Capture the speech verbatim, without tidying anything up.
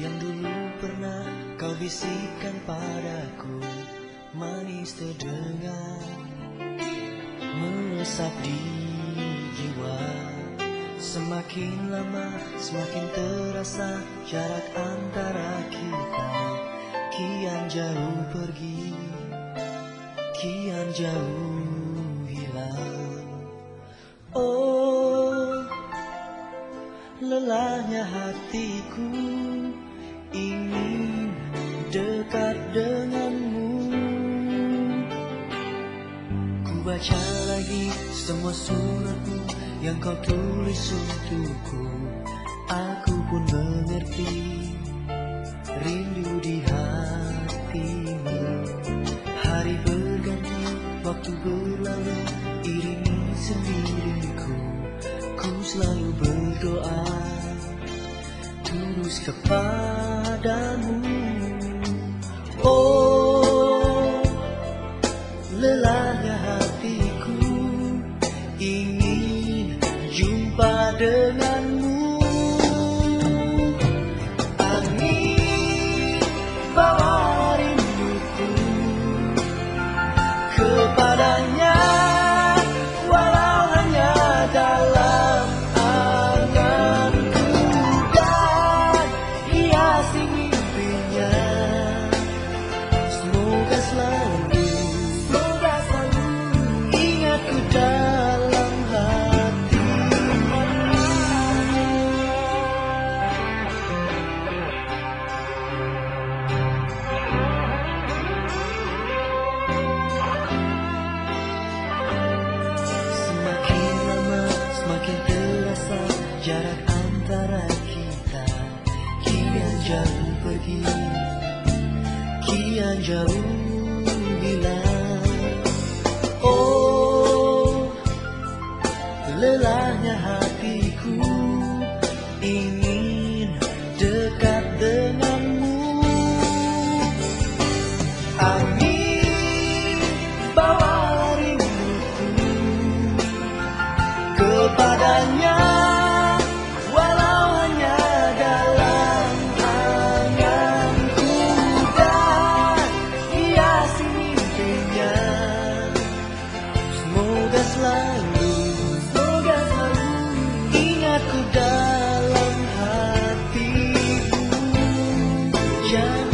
yang dulu pernah kau bisikkan padaku, manis terdengar, melesat di jiwa. Semakin lama semakin terasa jarak antara kita, kian jauh pergi, kian jauh hilang. Oh, lelahnya hatiku ingin dekat denganmu. Ku baca lagi semua suratmu yang kau tulis untukku. Aku pun mengerti rindu di hatimu. Hari berganti, waktu berlalu, iringi sendiriku. Ku selalu berdoa tulus kepadamu. Oh, lelahnya hatiku ingin jumpa denganmu. Angin bawa rinduku kepadanya, walau hanya dalam anganku, dan hiasi mimpinya. Semoga selalu, semoga selalu ingatku dalam hati. Semakin lama semakin terasa jarak antara kita, kian jauh pergi, kian jauh hilang. Oh, lelahnya hatiku ingin dekat denganmu. Angin bawa rinduku kepadanya, walau hanya dalam anganku, dan hiasi mimpinya. Semoga selalu, semoga selalu ingatku dalam hatimu. Jangan